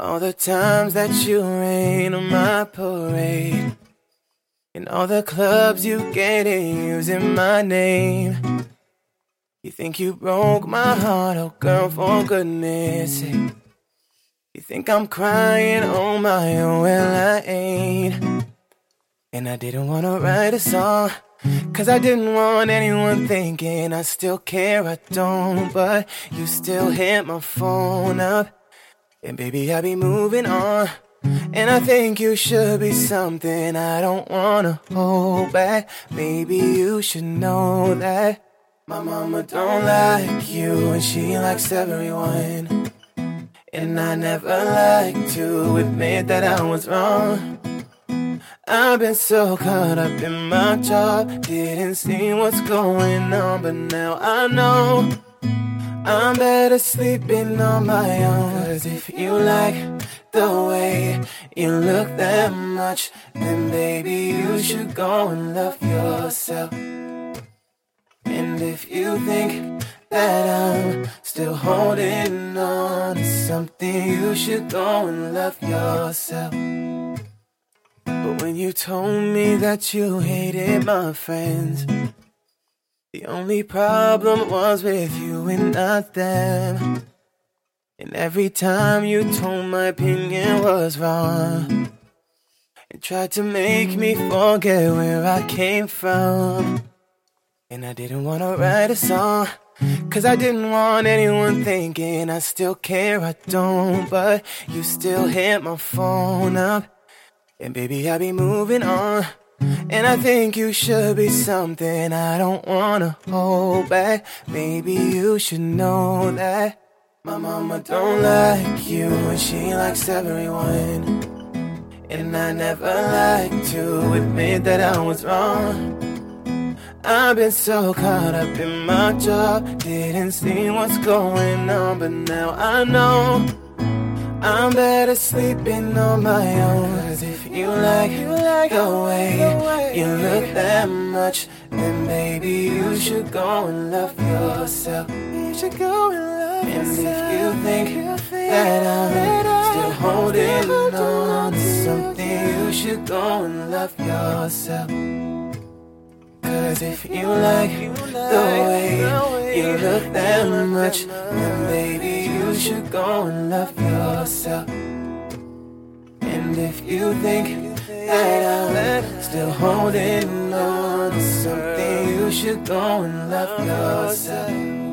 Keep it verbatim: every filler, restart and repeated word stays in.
All the times that you rain on my parade, and all the clubs you get in using my name. You think you broke my heart, oh girl, for goodness sake. You think I'm crying on my own, well I ain't. And I didn't wanna write a song, cause I didn't want anyone thinking I still care, I don't. But you still hit my phone up, and baby I be moving on. And I think you should be something I don't wanna hold back. Maybe you should know that my mama don't like you and she likes everyone. And I never like to admit that I was wrong. I've been so caught up in my job, didn't see what's going on, but now I know I'm better sleeping on my own. Cause if you like the way you look that much, then baby you should go and love yourself. And if you think that I'm still holding on to something, you should go and love yourself. But when you told me that you hated my friends, the only problem was with you and not them. And every time you told my opinion was wrong, and tried to make me forget where I came from. And I didn't wanna write a song, cause I didn't want anyone thinking I still care, I don't. But you still hit my phone up, and baby I be moving on. And I think you should be something I don't wanna hold back. Maybe you should know that my mama don't like you and she likes everyone. And I never like to admit that I was wrong. I've been so caught up in my job, didn't see what's going on, but now I know I'm better sleeping on my own. Cause if you like, you like the way, the way you look that much, then baby you should go and love yourself. You should go and love and yourself. And if you think, you think that I'm that still holding on, on to something, you should go and love yourself. Cause if you like, you like the way, the way you look that much, then baby you should go and love yourself. And if you think that I'm still holding on to something, you should go and love yourself.